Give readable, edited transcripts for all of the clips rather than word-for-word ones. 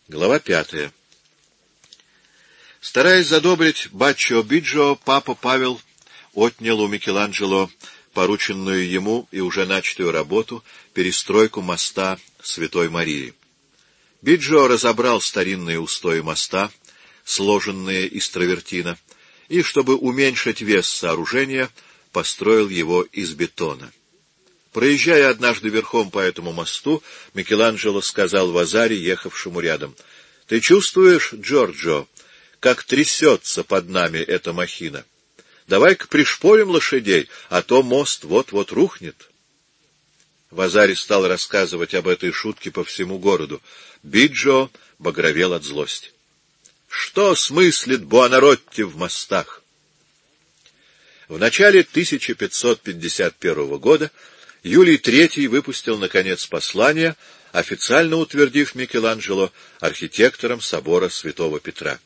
Глава 5. Стараясь задобрить Баччо Биджио, папа Павел отнял у Микеланджело порученную ему и уже начатую работу перестройку моста Святой Марии. Биджио разобрал старинные устои моста, сложенные из травертина, и, чтобы уменьшить вес сооружения, построил его из бетона. Проезжая однажды верхом по этому мосту, Микеланджело сказал Вазари, ехавшему рядом: «Ты чувствуешь, Джорджо, как трясется под нами эта махина? Давай-ка пришпорим лошадей, а то мост вот-вот рухнет». Вазари стал рассказывать об этой шутке по всему городу. Биджио багровел от злости. Что смыслит Буонаротти в мостах? В начале 1551 года Юлий III выпустил, наконец, послание, официально утвердив Микеланджело архитектором собора Святого Петра.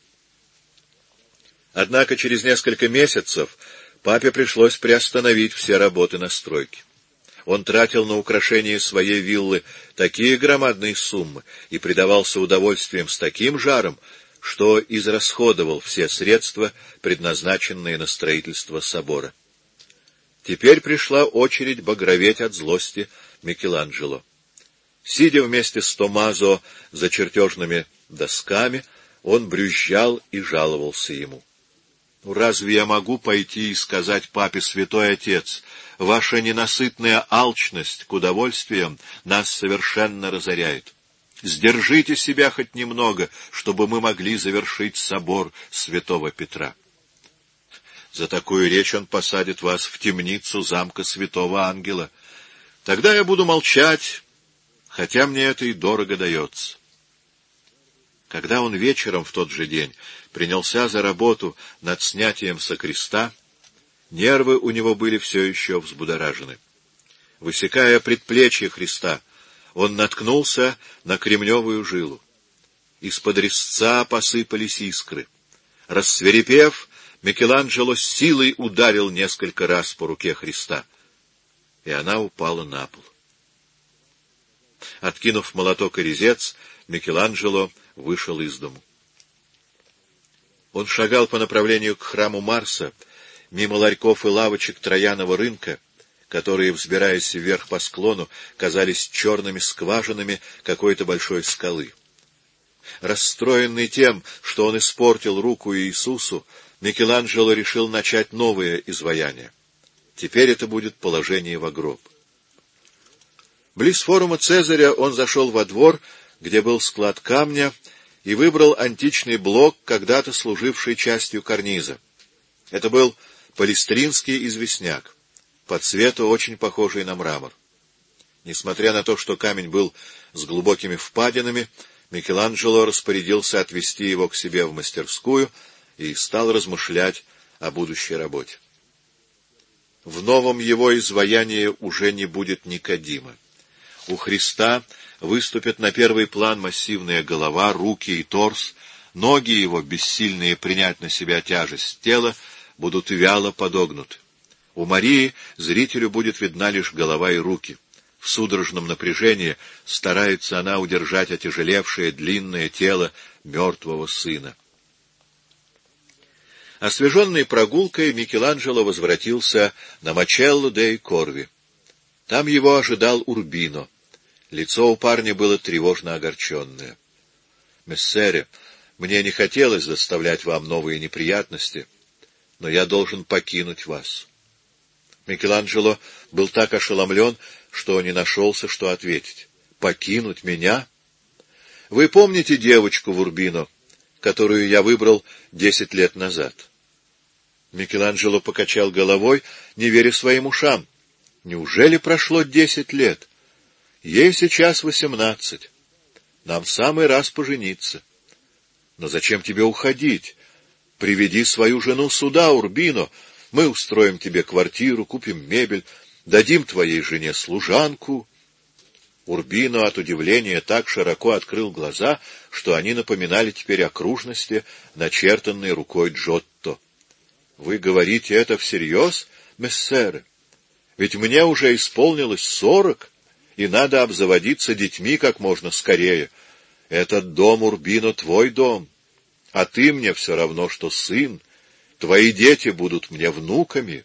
Однако через несколько месяцев папе пришлось приостановить все работы на стройке. Он тратил на украшение своей виллы такие громадные суммы и предавался удовольствиям с таким жаром, что израсходовал все средства, предназначенные на строительство собора. Теперь пришла очередь багроветь от злости Микеланджело. Сидя вместе с Томмазо за чертежными досками, он брюзжал и жаловался ему. «Разве я могу пойти и сказать папе: святой отец, ваша ненасытная алчность к удовольствиям нас совершенно разоряет? Сдержите себя хоть немного, чтобы мы могли завершить собор Святого Петра». За такую речь он посадит вас в темницу замка Святого Ангела. Тогда я буду молчать, хотя мне это и дорого дается. Когда он вечером в тот же день принялся за работу над снятием со креста, нервы у него были все еще взбудоражены. Высекая предплечье Христа, он наткнулся на кремневую жилу. Из-под резца посыпались искры. Рассвирепев, Микеланджело с силой ударил несколько раз по руке Христа, и она упала на пол. Откинув молоток и резец, Микеланджело вышел из дому. Он шагал по направлению к храму Марса, мимо ларьков и лавочек Троянова рынка, которые, взбираясь вверх по склону, казались черными скважинами какой-то большой скалы. Расстроенный тем, что он испортил руку Иисусу, Микеланджело решил начать новое изваяние. Теперь это будет положение во гроб. Близ форума Цезаря он зашел во двор, где был склад камня, и выбрал античный блок, когда-то служивший частью карниза. Это был палестринский известняк, по цвету очень похожий на мрамор. Несмотря на то, что камень был с глубокими впадинами, Микеланджело распорядился отвезти его к себе в мастерскую и стал размышлять о будущей работе. В новом его изваянии уже не будет Никодима. У Христа выступят на первый план массивная голова, руки и торс, ноги его, бессильные принять на себя тяжесть тела, будут вяло подогнуты. У Марии зрителю будет видна лишь голова и руки. В судорожном напряжении старается она удержать отяжелевшее длинное тело мертвого сына. Освеженный прогулкой, Микеланджело возвратился на Мачелло-дей-Корви. Там его ожидал Урбино. Лицо у парня было тревожно огорченное. — Мессере, мне не хотелось доставлять вам новые неприятности, но я должен покинуть вас. Микеланджело был так ошеломлен, что не нашелся, что ответить. — Покинуть меня? Вы помните девочку в Урбино, которую я выбрал 10 лет назад? Микеланджело покачал головой, не веря своим ушам. Неужели прошло 10 лет? Ей сейчас 18. Нам в самый раз пожениться. Но зачем тебе уходить? Приведи свою жену сюда, Урбино. Мы устроим тебе квартиру, купим мебель, дадим твоей жене служанку. Урбино от удивления так широко открыл глаза, что они напоминали теперь окружности, начертанные рукой Джотто. — Вы говорите это всерьез, мессере? Ведь мне уже исполнилось 40, и надо обзаводиться детьми как можно скорее. Этот дом, Урбино, твой дом, а ты мне все равно, что сын, твои дети будут мне внуками».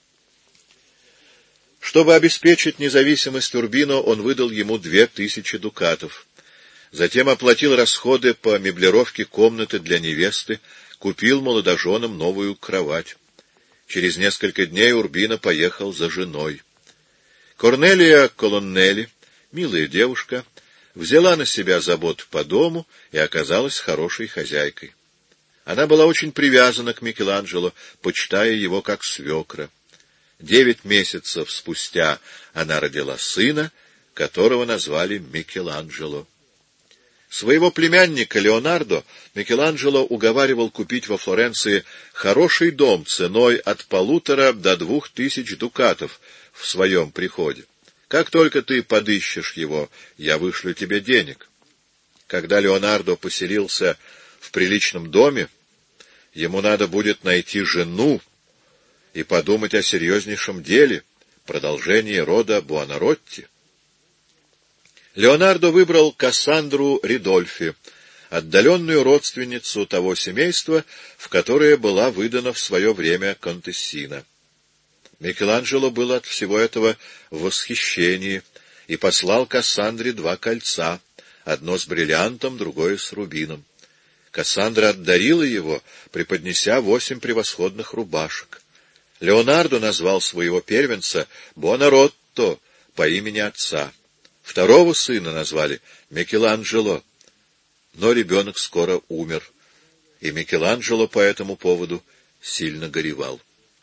Чтобы обеспечить независимость Урбино, он выдал ему 2000 дукатов. Затем оплатил расходы по меблировке комнаты для невесты, купил молодоженам новую кровать. Через несколько дней Урбино поехал за женой. Корнелия Колоннелли, милая девушка, взяла на себя заботу по дому и оказалась хорошей хозяйкой. Она была очень привязана к Микеланджело, почитая его как свекра. 9 месяцев спустя она родила сына, которого назвали Микеланджело. Своего племянника Леонардо Микеланджело уговаривал купить во Флоренции хороший дом ценой от 1500 до 2000 дукатов в своем приходе. Как только ты подыщешь его, я вышлю тебе денег. Когда Леонардо поселился в приличном доме, ему надо будет найти жену и подумать о серьезнейшем деле, продолжении рода Буонаротти. Леонардо выбрал Кассандру Ридольфи, отдаленную родственницу того семейства, в которое была выдана в свое время контессина. Микеланджело был от всего этого в восхищении и послал Кассандре 2 кольца, одно с бриллиантом, другое с рубином. Кассандра отдарила его, преподнеся 8 превосходных рубашек. Леонардо назвал своего первенца Буонаротто по имени отца. Второго сына назвали Микеланджело, но ребенок скоро умер, и Микеланджело по этому поводу сильно горевал.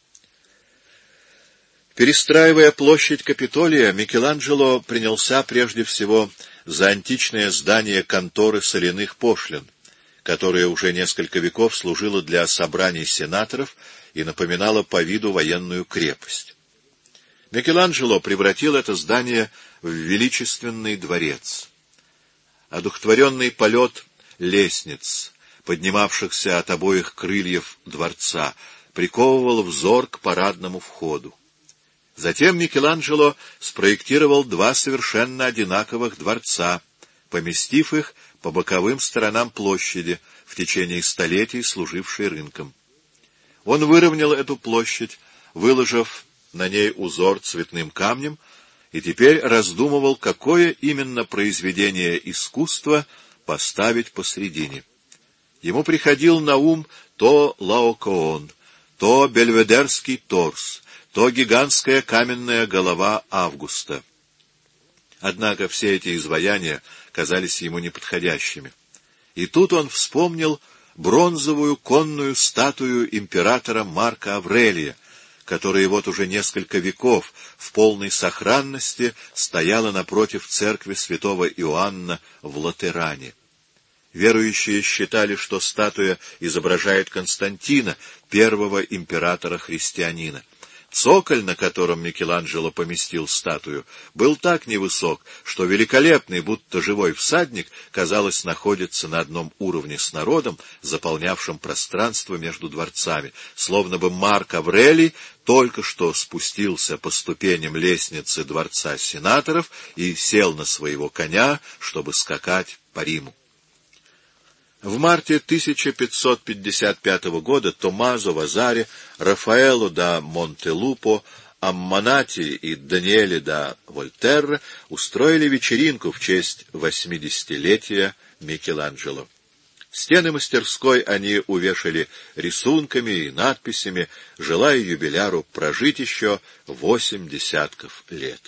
Перестраивая площадь Капитолия, Микеланджело принялся прежде всего за античное здание конторы соляных пошлин, которое уже несколько веков служило для собраний сенаторов и напоминало по виду военную крепость. Микеланджело превратил это здание в величественный дворец. Одухотворенный полет лестниц, поднимавшихся от обоих крыльев дворца, приковывал взор к парадному входу. Затем Микеланджело спроектировал 2 совершенно одинаковых дворца, поместив их по боковым сторонам площади, в течение столетий служившей рынком. Он выровнял эту площадь, выложив на ней узор цветным камнем, и теперь раздумывал, какое именно произведение искусства поставить посредине. Ему приходил на ум то Лаокоон, то Бельведерский торс, то гигантская каменная голова Августа. Однако все эти изваяния казались ему неподходящими. И тут он вспомнил бронзовую конную статую императора Марка Аврелия, которая вот уже несколько веков в полной сохранности стояла напротив церкви святого Иоанна в Латеране. Верующие считали, что статуя изображает Константина, первого императора-христианина. Цоколь, на котором Микеланджело поместил статую, был так невысок, что великолепный, будто живой всадник, казалось, находится на одном уровне с народом, заполнявшим пространство между дворцами, словно бы Марк Аврелий только что спустился по ступеням лестницы дворца сенаторов и сел на своего коня, чтобы скакать по Риму. В марте 1555 года Томмазо Вазари, Рафаэло да Монтелупо, Амманати и Даниэле да Вольтерра устроили вечеринку в честь 80-летия Микеланджело. Стены мастерской они увешали рисунками и надписями, желая юбиляру прожить еще 8 десятков лет.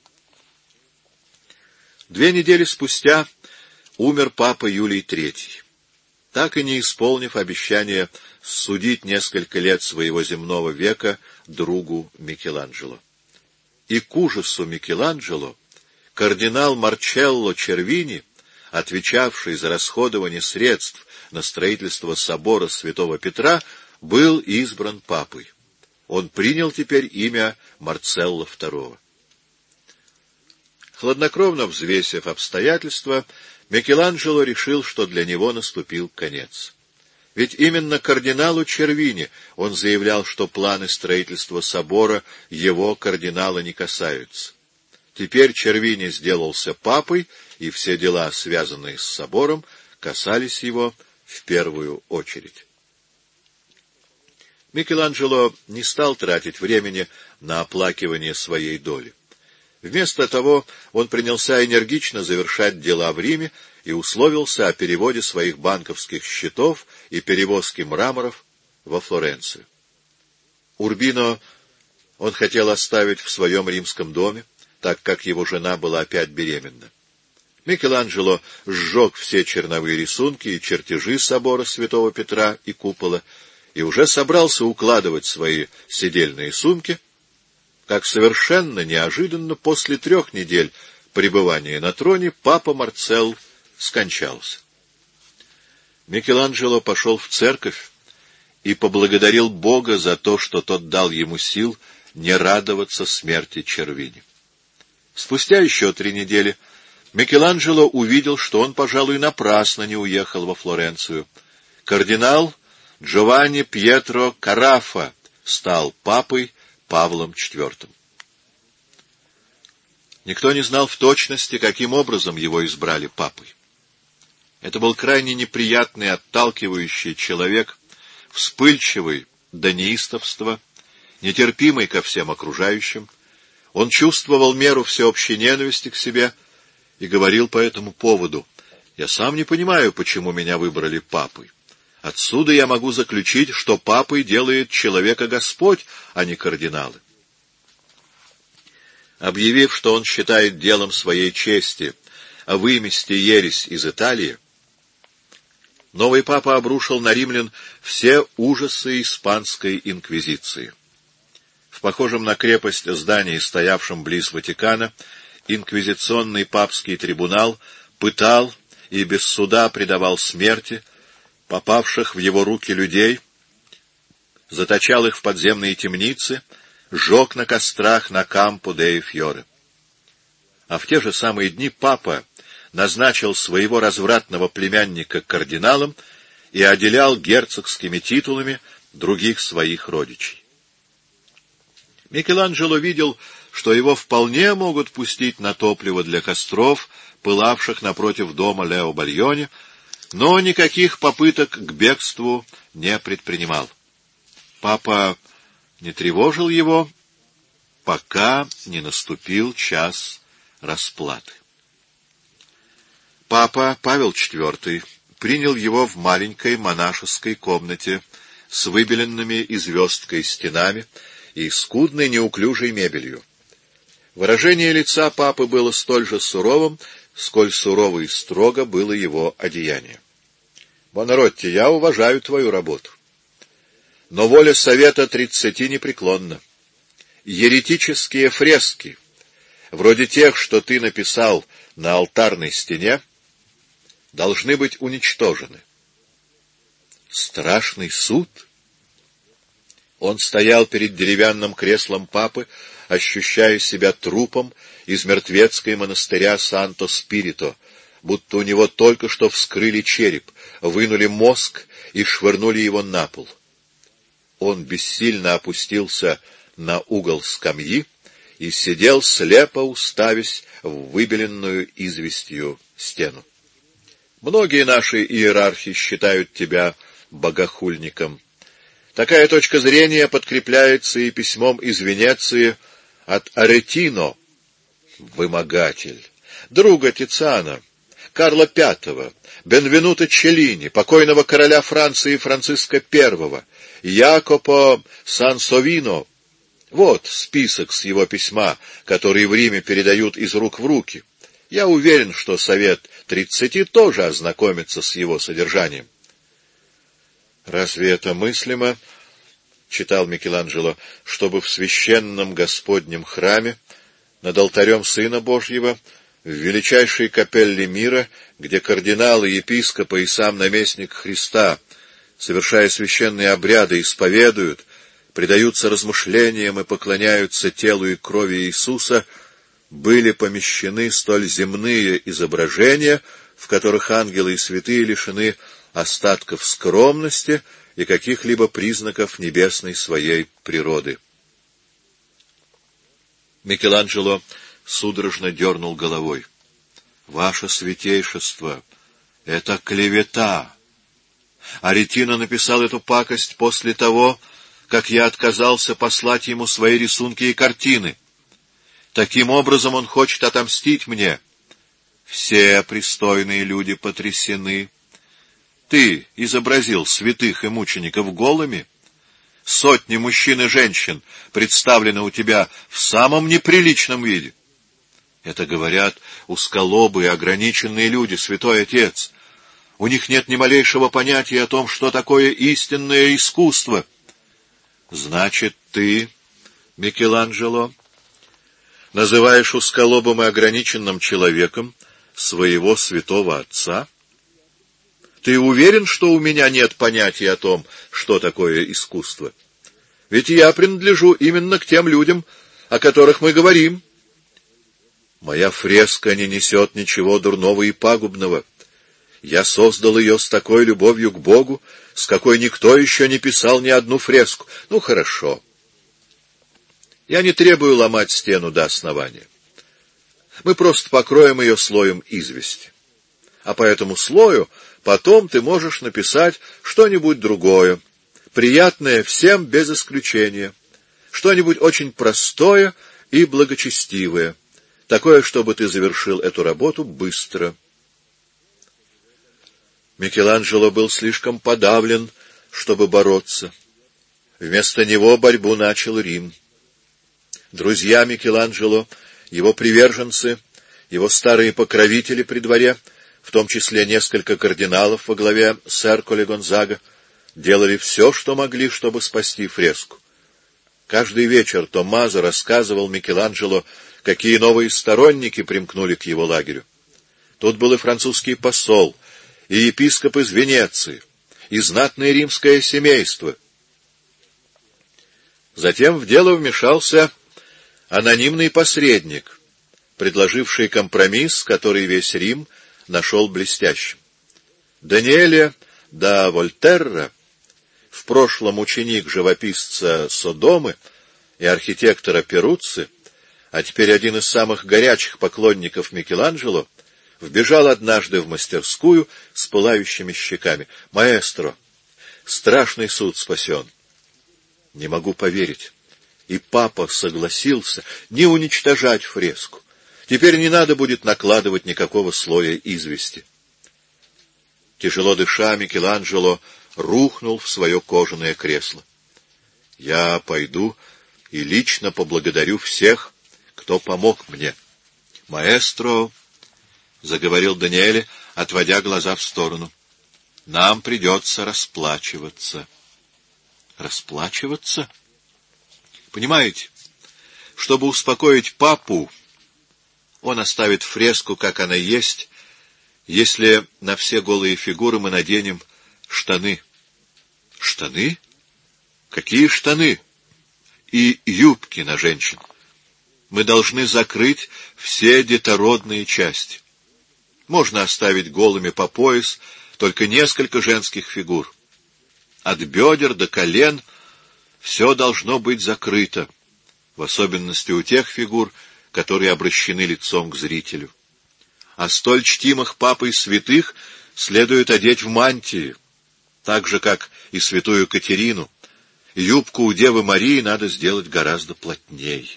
2 недели спустя умер папа Юлий III. Так и не исполнив обещание судить несколько лет своего земного века другу Микеланджело. И к ужасу Микеланджело кардинал Марчелло Червини, отвечавший за расходование средств на строительство собора святого Петра, был избран папой. Он принял теперь имя Марцелло II. Хладнокровно взвесив обстоятельства, Микеланджело решил, что для него наступил конец. Ведь именно кардиналу Червини он заявлял, что планы строительства собора его, кардинала, не касаются. Теперь Червини сделался папой и все дела, связанные с собором, касались его в первую очередь. Микеланджело не стал тратить времени на оплакивание своей доли. Вместо того он принялся энергично завершать дела в Риме и условился о переводе своих банковских счетов и перевозке мраморов во Флоренцию. Урбино он хотел оставить в своем римском доме, так как его жена была опять беременна. Микеланджело сжег все черновые рисунки и чертежи собора святого Петра и купола и уже собрался укладывать свои седельные сумки, как совершенно неожиданно после 3 недель пребывания на троне папа Марцелл скончался. Микеланджело пошел в церковь и поблагодарил Бога за то, что тот дал ему сил не радоваться смерти Червини. Спустя еще 3 недели Микеланджело увидел, что он, пожалуй, напрасно не уехал во Флоренцию. Кардинал Джованни Пьетро Караффа стал папой Павлом IV. Никто не знал в точности, каким образом его избрали папой. Это был крайне неприятный, отталкивающий человек, вспыльчивый до неистовства, нетерпимый ко всем окружающим. Он чувствовал меру всеобщей ненависти к себе и говорил по этому поводу: «Я сам не понимаю, почему меня выбрали папой. Отсюда я могу заключить, что папой делает человека Господь, а не кардиналы». Объявив, что он считает делом своей чести вымести ересь из Италии, новый папа обрушил на римлян все ужасы испанской инквизиции. В похожем на крепость здании, стоявшем близ Ватикана, инквизиционный папский трибунал пытал и без суда предавал смерти попавших в его руки людей, заточал их в подземные темницы, сжег на кострах на Кампо-де-Фьоре. А в те же самые дни папа назначил своего развратного племянника кардиналом и отделял герцогскими титулами других своих родичей. Микеланджело видел, что его вполне могут пустить на топливо для костров, пылавших напротив дома Лео Бальони, но никаких попыток к бегству не предпринимал. Папа не тревожил его, пока не наступил час расплаты. Папа Павел IV принял его в маленькой монашеской комнате с выбеленными и звездкой стенами и скудной неуклюжей мебелью. Выражение лица папы было столь же суровым, сколь сурово и строго было его одеяние. «Бонаротти, я уважаю твою работу, но воля Совета 30 непреклонна. Еретические фрески, вроде тех, что ты написал на алтарной стене, должны быть уничтожены». Страшный суд? Он стоял перед деревянным креслом папы, ощущая себя трупом из мертвецкой монастыря Санто-Спирито, будто у него только что вскрыли череп, вынули мозг и швырнули его на пол. Он бессильно опустился на угол скамьи и сидел, слепо уставясь в выбеленную известью стену. Многие наши иерархи считают тебя богохульником. Такая точка зрения подкрепляется и письмом из Венеции от Аретино, вымогатель, друга Тициана, Карла V, Бенвенуто Челлини, покойного короля Франции Франциска I, Якопо Сансовино. Вот список с его письма, который в Риме передают из рук в руки. Я уверен, что Совет 30 тоже ознакомится с его содержанием. «Разве это мыслимо, — читал Микеланджело, — чтобы в священном Господнем храме, над алтарем Сына Божьего, в величайшей капелле мира, где кардиналы, епископы и сам наместник Христа, совершая священные обряды, исповедуют, предаются размышлениям и поклоняются телу и крови Иисуса, были помещены столь земные изображения, в которых ангелы и святые лишены остатков скромности и каких-либо признаков небесной своей природы». Микеланджело судорожно дернул головой. Ваше святейшество, это клевета. Аретино написал эту пакость после того, как я отказался послать ему свои рисунки и картины. Таким образом он хочет отомстить мне. Все пристойные люди потрясены. Ты изобразил святых и мучеников голыми. Сотни мужчин и женщин представлены у тебя в самом неприличном виде. Это говорят узколобые, ограниченные люди, святой отец. У них нет ни малейшего понятия о том, что такое истинное искусство. Значит, ты, Микеланджело, называешь узколобым и ограниченным человеком своего святого отца? Ты уверен, что у меня нет понятия о том, что такое искусство? Ведь я принадлежу именно к тем людям, о которых мы говорим. Моя фреска не несет ничего дурного и пагубного. Я создал ее с такой любовью к Богу, с какой никто еще не писал ни одну фреску. Ну, хорошо. Я не требую ломать стену до основания. Мы просто покроем ее слоем извести. А по этому слою потом ты можешь написать что-нибудь другое, приятное всем без исключения, что-нибудь очень простое и благочестивое, такое, чтобы ты завершил эту работу быстро. Микеланджело был слишком подавлен, чтобы бороться. Вместо него борьбу начал Рим. Друзья Микеланджело, его приверженцы, его старые покровители при дворе, в том числе несколько кардиналов во главе с Эрколе Гонзаго, делали все, что могли, чтобы спасти фреску. Каждый вечер Томмазо рассказывал Микеланджело, какие новые сторонники примкнули к его лагерю. Тут был и французский посол, и епископ из Венеции, и знатное римское семейство. Затем в дело вмешался анонимный посредник, предложивший компромисс, который весь Рим нашел блестящим. Даниэле да Вольтерра, в прошлом ученик живописца Содомы и архитектора Перуцци, а теперь один из самых горячих поклонников Микеланджело, вбежал однажды в мастерскую с пылающими щеками. «Маэстро, страшный суд спасен!» Не могу поверить. И папа согласился не уничтожать фреску. Теперь не надо будет накладывать никакого слоя извести. Тяжело дыша, Микеланджело рухнул в свое кожаное кресло. Я пойду и лично поблагодарю всех, кто помог мне. «Маэстро», — заговорил Даниэле, отводя глаза в сторону, — «нам придется расплачиваться». «Расплачиваться?» «Понимаете, чтобы успокоить папу, он оставит фреску, как она есть, если на все голые фигуры мы наденем штаны». «Штаны? Какие штаны?» «И юбки на женщин. Мы должны закрыть все детородные части. Можно оставить голыми по пояс только несколько женских фигур. От бедер до колен все должно быть закрыто, в особенности у тех фигур, которые обращены лицом к зрителю. А столь чтимых папой святых следует одеть в мантии, так же, как и святую Катерину. Юбку у Девы Марии надо сделать гораздо плотней.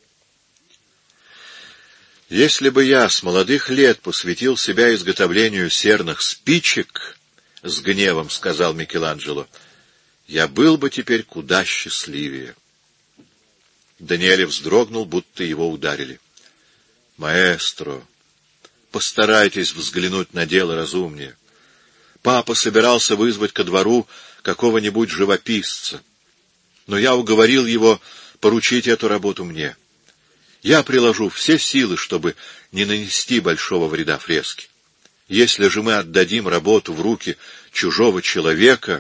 Если бы я с молодых лет посвятил себя изготовлению серных спичек, — с гневом сказал Микеланджело, — я был бы теперь куда счастливее. Даниэле вздрогнул, будто его ударили. — Маэстро, постарайтесь взглянуть на дело разумнее. Папа собирался вызвать ко двору какого-нибудь живописца, но я уговорил его поручить эту работу мне. Я приложу все силы, чтобы не нанести большого вреда фреске. Если же мы отдадим работу в руки чужого человека...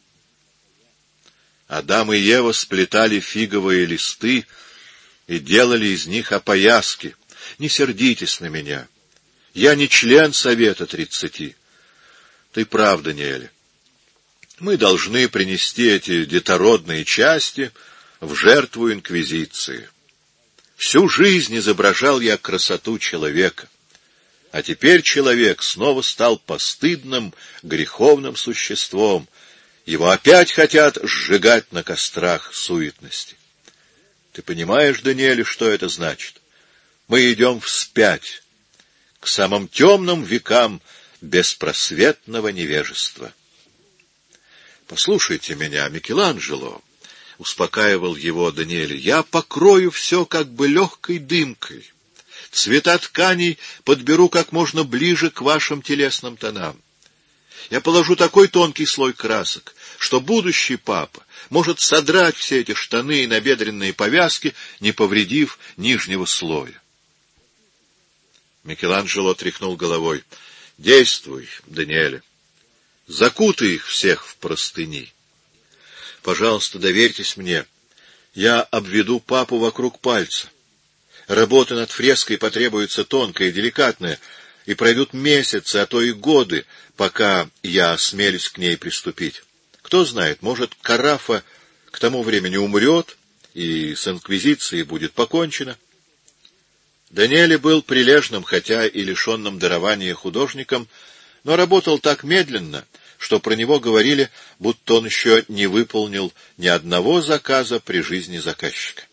Адам и Ева сплетали фиговые листы и делали из них опояски. Не сердитесь на меня. Я не член Совета 30. Ты прав, Даниэле. Мы должны принести эти детородные части в жертву инквизиции. Всю жизнь изображал я красоту человека. А теперь человек снова стал постыдным, греховным существом. Его опять хотят сжигать на кострах суетности. Ты понимаешь, Даниэль, что это значит? Мы идем вспять, к самым темным векам беспросветного невежества. Послушайте меня, Микеланджело, — успокаивал его Даниэль, — я покрою все как бы легкой дымкой. Цвета тканей подберу как можно ближе к вашим телесным тонам. Я положу такой тонкий слой красок, что будущий папа может содрать все эти штаны и набедренные повязки, не повредив нижнего слоя. Микеланджело тряхнул головой. — Действуй, Даниэль. Закутай их всех в простыни. Пожалуйста, доверьтесь мне. Я обведу папу вокруг пальца. Работа над фреской потребуется тонкая и деликатная, и пройдут месяцы, а то и годы, пока я осмелюсь к ней приступить. Кто знает, может, Карафа к тому времени умрет, и с инквизицией будет покончено. Даниэль был прилежным, хотя и лишенным дарования художником, но работал так медленно, что про него говорили, будто он еще не выполнил ни одного заказа при жизни заказчика.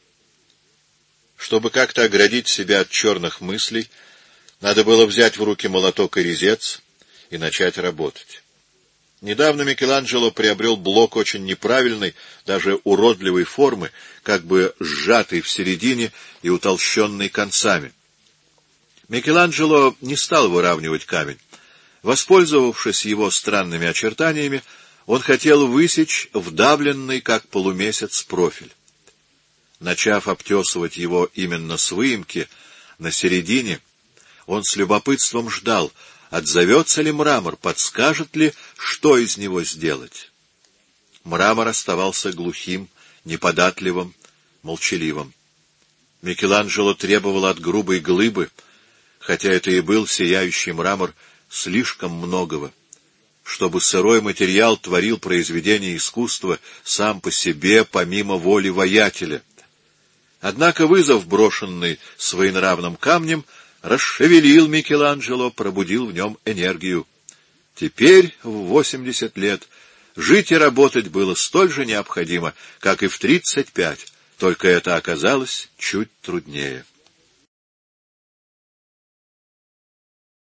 Чтобы как-то оградить себя от черных мыслей, надо было взять в руки молоток и резец и начать работать. Недавно Микеланджело приобрел блок очень неправильной, даже уродливой формы, как бы сжатый в середине и утолщенный концами. Микеланджело не стал выравнивать камень. Воспользовавшись его странными очертаниями, он хотел высечь вдавленный, как полумесяц, профиль. Начав обтесывать его именно с выемки, на середине, он с любопытством ждал, отзовется ли мрамор, подскажет ли, что из него сделать. Мрамор оставался глухим, неподатливым, молчаливым. Микеланджело требовал от грубой глыбы, хотя это и был сияющий мрамор, слишком многого, чтобы сырой материал творил произведение искусства сам по себе, помимо воли воятеля. Однако вызов, брошенный своенравным камнем, расшевелил Микеланджело, пробудил в нем энергию. Теперь, в 80 лет, жить и работать было столь же необходимо, как и в 35, только это оказалось чуть труднее.